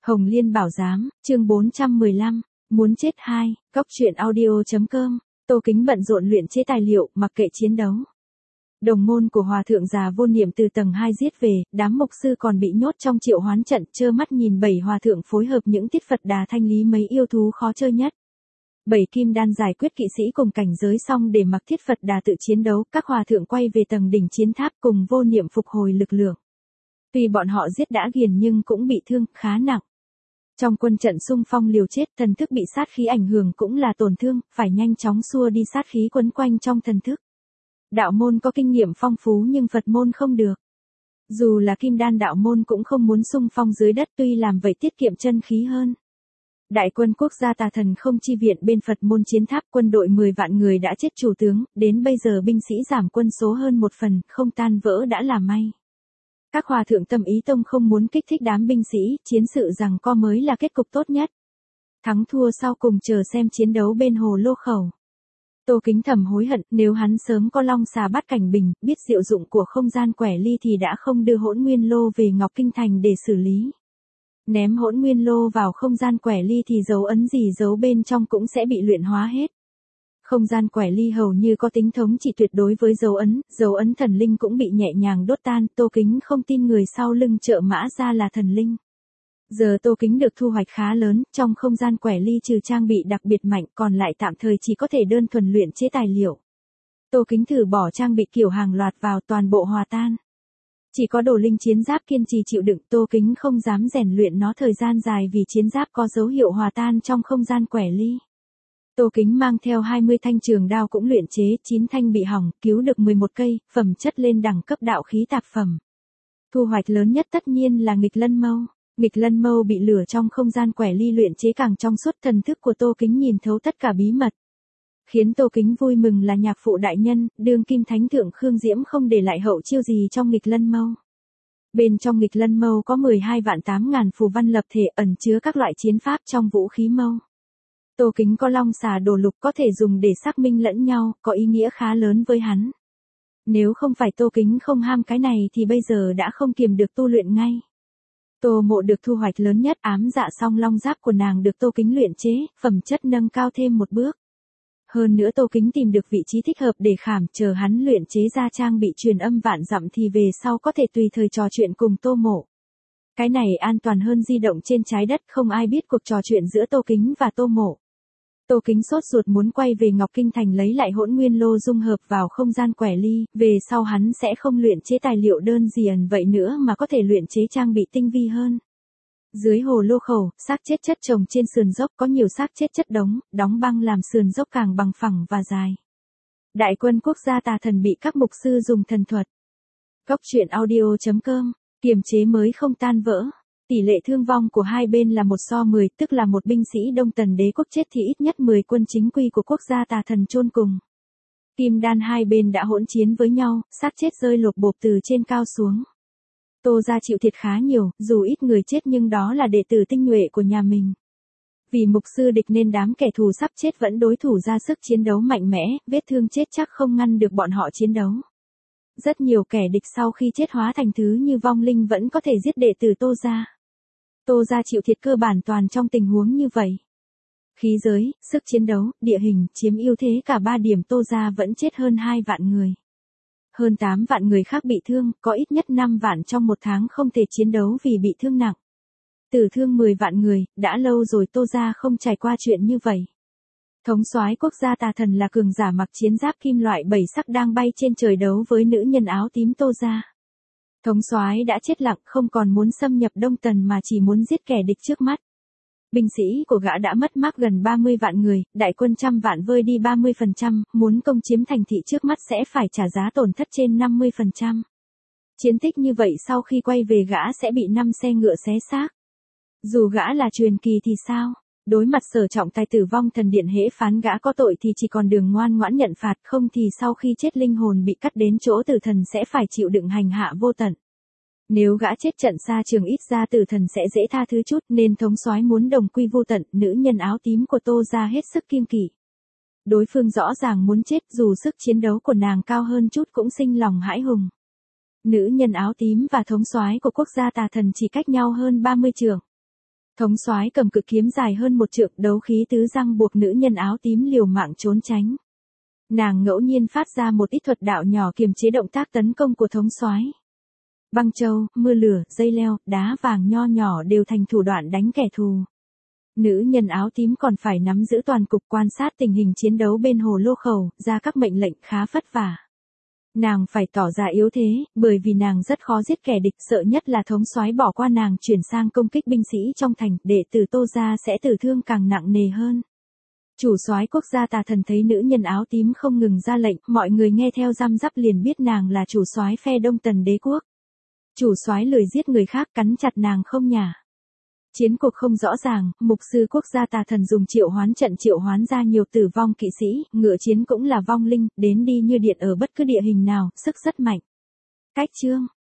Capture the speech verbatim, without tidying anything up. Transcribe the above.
Hồng Liên Bảo Giám, chương bốn trăm mười lăm, muốn chết hai, góc truyện audio.com, Tô Kính bận rộn luyện chế tài liệu, mặc kệ chiến đấu. Đồng môn của Hòa Thượng già Vô Niệm từ tầng hai giết về, đám mục sư còn bị nhốt trong triệu hoán trận, trơ mắt nhìn bảy Hòa Thượng phối hợp những tiết Phật Đà thanh lý mấy yêu thú khó chơi nhất. Bảy kim đan giải quyết kỵ sĩ cùng cảnh giới xong để mặc thiết Phật Đà tự chiến đấu, các Hòa Thượng quay về tầng đỉnh chiến tháp cùng Vô Niệm phục hồi lực lượng. Tuy bọn họ giết đã ghiền nhưng cũng bị thương, khá nặng. Trong quân trận xung phong liều chết, thần thức bị sát khí ảnh hưởng cũng là tổn thương, phải nhanh chóng xua đi sát khí quấn quanh trong thần thức. Đạo môn có kinh nghiệm phong phú nhưng Phật môn không được. Dù là kim đan đạo môn cũng không muốn xung phong dưới đất, tuy làm vậy tiết kiệm chân khí hơn. Đại quân quốc gia Tà Thần không chi viện bên Phật môn chiến tháp, quân đội mười vạn người đã chết chủ tướng, đến bây giờ binh sĩ giảm quân số hơn một phần, không tan vỡ đã là may. Các Hòa Thượng Tâm Ý Tông không muốn kích thích đám binh sĩ, chiến sự rằng co mới là kết cục tốt nhất. Thắng thua sau cùng chờ xem chiến đấu bên hồ Lô Khẩu. Tô Kính thầm hối hận, nếu hắn sớm có long xà bát cảnh bình, biết diệu dụng của không gian quẻ ly thì đã không đưa Hỗn Nguyên Lô về Ngọc Kinh Thành để xử lý. Ném Hỗn Nguyên Lô vào không gian quẻ ly thì dấu ấn gì giấu bên trong cũng sẽ bị luyện hóa hết. Không gian quẻ ly hầu như có tính thống trị tuyệt đối với dấu ấn, dấu ấn thần linh cũng bị nhẹ nhàng đốt tan, Tô Kính không tin người sau lưng trợ mã ra là thần linh. Giờ Tô Kính được thu hoạch khá lớn, trong không gian quẻ ly trừ trang bị đặc biệt mạnh còn lại tạm thời chỉ có thể đơn thuần luyện chế tài liệu. Tô Kính thử bỏ trang bị kiểu hàng loạt vào, toàn bộ hòa tan. Chỉ có đồ linh chiến giáp kiên trì chịu đựng, Tô Kính không dám rèn luyện nó thời gian dài vì chiến giáp có dấu hiệu hòa tan trong không gian quẻ ly. Tô Kính mang theo hai mươi thanh trường đao cũng luyện chế, chín thanh bị hỏng, cứu được mười một cây, phẩm chất lên đẳng cấp đạo khí tạp phẩm. Thu hoạch lớn nhất tất nhiên là nghịch lân mâu. Nghịch lân mâu bị lửa trong không gian quẻ ly luyện chế càng trong suốt, thần thức của Tô Kính nhìn thấu tất cả bí mật. Khiến Tô Kính vui mừng là nhạc phụ đại nhân, đương kim thánh thượng Khương Diễm không để lại hậu chiêu gì trong nghịch lân mâu. Bên trong nghịch lân mâu có mười hai vạn tám ngàn phù văn lập thể ẩn chứa các loại chiến pháp trong vũ khí mâu. Tô Kính có long xà đồ lục có thể dùng để xác minh lẫn nhau, có ý nghĩa khá lớn với hắn. Nếu không phải Tô Kính không ham cái này thì bây giờ đã không kiềm được tu luyện ngay. Tô Mộ được thu hoạch lớn nhất, ám dạ song long giáp của nàng được Tô Kính luyện chế, phẩm chất nâng cao thêm một bước. Hơn nữa Tô Kính tìm được vị trí thích hợp để khảm, chờ hắn luyện chế ra trang bị truyền âm vạn dặm thì về sau có thể tùy thời trò chuyện cùng Tô Mộ. Cái này an toàn hơn di động trên trái đất, không ai biết cuộc trò chuyện giữa Tô Kính và Tô Mộ. Tô Kính sốt ruột muốn quay về Ngọc Kinh Thành lấy lại Hỗn Nguyên Lô dung hợp vào không gian quẻ ly, về sau hắn sẽ không luyện chế tài liệu đơn giản vậy nữa mà có thể luyện chế trang bị tinh vi hơn. Dưới hồ Lô Khẩu, xác chết chất chồng trên sườn dốc, có nhiều xác chết chất đống, đóng băng làm sườn dốc càng bằng phẳng và dài. Đại quân quốc gia Tà Thần bị các mục sư dùng thần thuật. Góc truyện audio.com, kiềm chế mới không tan vỡ. Tỷ lệ thương vong của hai bên là một so mười, tức là một binh sĩ Đông Tần đế quốc chết thì ít nhất mười quân chính quy của quốc gia Tà Thần chôn cùng. Kim đan hai bên đã hỗn chiến với nhau, xác chết rơi lột bộp từ trên cao xuống. Tô gia chịu thiệt khá nhiều, dù ít người chết nhưng đó là đệ tử tinh nhuệ của nhà mình. Vì mục sư địch nên đám kẻ thù sắp chết vẫn đối thủ ra sức chiến đấu mạnh mẽ, vết thương chết chắc không ngăn được bọn họ chiến đấu. Rất nhiều kẻ địch sau khi chết hóa thành thứ như vong linh vẫn có thể giết đệ tử Tô gia. Tô gia chịu thiệt cơ bản toàn trong tình huống như vậy. Khí giới, sức chiến đấu, địa hình, chiếm ưu thế cả ba điểm, Tô gia vẫn chết hơn hai vạn người. Hơn tám vạn người khác bị thương, có ít nhất năm vạn trong một tháng không thể chiến đấu vì bị thương nặng. Tử thương mười vạn người, đã lâu rồi Tô gia không trải qua chuyện như vậy. Thống soái quốc gia Tà Thần là cường giả mặc chiến giáp kim loại bảy sắc đang bay trên trời đấu với nữ nhân áo tím Tô gia. Thống soái đã chết lặng, không còn muốn xâm nhập Đông Tần mà chỉ muốn giết kẻ địch trước mắt. Binh sĩ của gã đã mất mát gần ba mươi vạn người, đại quân trăm vạn vơi đi ba mươi phần trăm, muốn công chiếm thành thị trước mắt sẽ phải trả giá tổn thất trên năm mươi phần trăm. Chiến tích như vậy sau khi quay về gã sẽ bị năm xe ngựa xé xác. Dù gã là truyền kỳ thì sao? Đối mặt Sở Trọng Tài tử vong thần điện, hễ phán gã có tội thì chỉ còn đường ngoan ngoãn nhận phạt, không thì sau khi chết linh hồn bị cắt đến chỗ tử thần sẽ phải chịu đựng hành hạ vô tận. Nếu gã chết trận xa trường ít ra tử thần sẽ dễ tha thứ chút, nên thống soái muốn đồng quy vô tận, nữ nhân áo tím của Tô gia hết sức kiêng kỵ. Đối phương rõ ràng muốn chết, dù sức chiến đấu của nàng cao hơn chút cũng sinh lòng hãi hùng. Nữ nhân áo tím và thống soái của quốc gia Tà Thần chỉ cách nhau hơn ba mươi trượng. Thống soái cầm cự kiếm dài hơn một trượng, đấu khí tứ răng buộc nữ nhân áo tím liều mạng trốn tránh. Nàng ngẫu nhiên phát ra một ít thuật đạo nhỏ kiềm chế động tác tấn công của thống soái. Băng châu, mưa lửa, dây leo, đá vàng nho nhỏ đều thành thủ đoạn đánh kẻ thù. Nữ nhân áo tím còn phải nắm giữ toàn cục, quan sát tình hình chiến đấu bên hồ lô khẩu, ra các mệnh lệnh, khá vất vả. Nàng phải tỏ ra yếu thế, bởi vì nàng rất khó giết kẻ địch, sợ nhất là thống soái bỏ qua nàng chuyển sang công kích binh sĩ trong thành, đệ tử Tô gia sẽ tử thương càng nặng nề hơn. Chủ soái quốc gia Tà Thần thấy nữ nhân áo tím không ngừng ra lệnh, mọi người nghe theo răm rắp liền biết nàng là chủ soái phe Đông Tần đế quốc. Chủ soái lười giết người khác, cắn chặt nàng không nhả. Chiến cuộc không rõ ràng, mục sư quốc gia Tà Thần dùng triệu hoán trận triệu hoán ra nhiều tử vong kỵ sĩ, ngựa chiến cũng là vong linh, đến đi như điện ở bất cứ địa hình nào, sức rất mạnh. Cách chương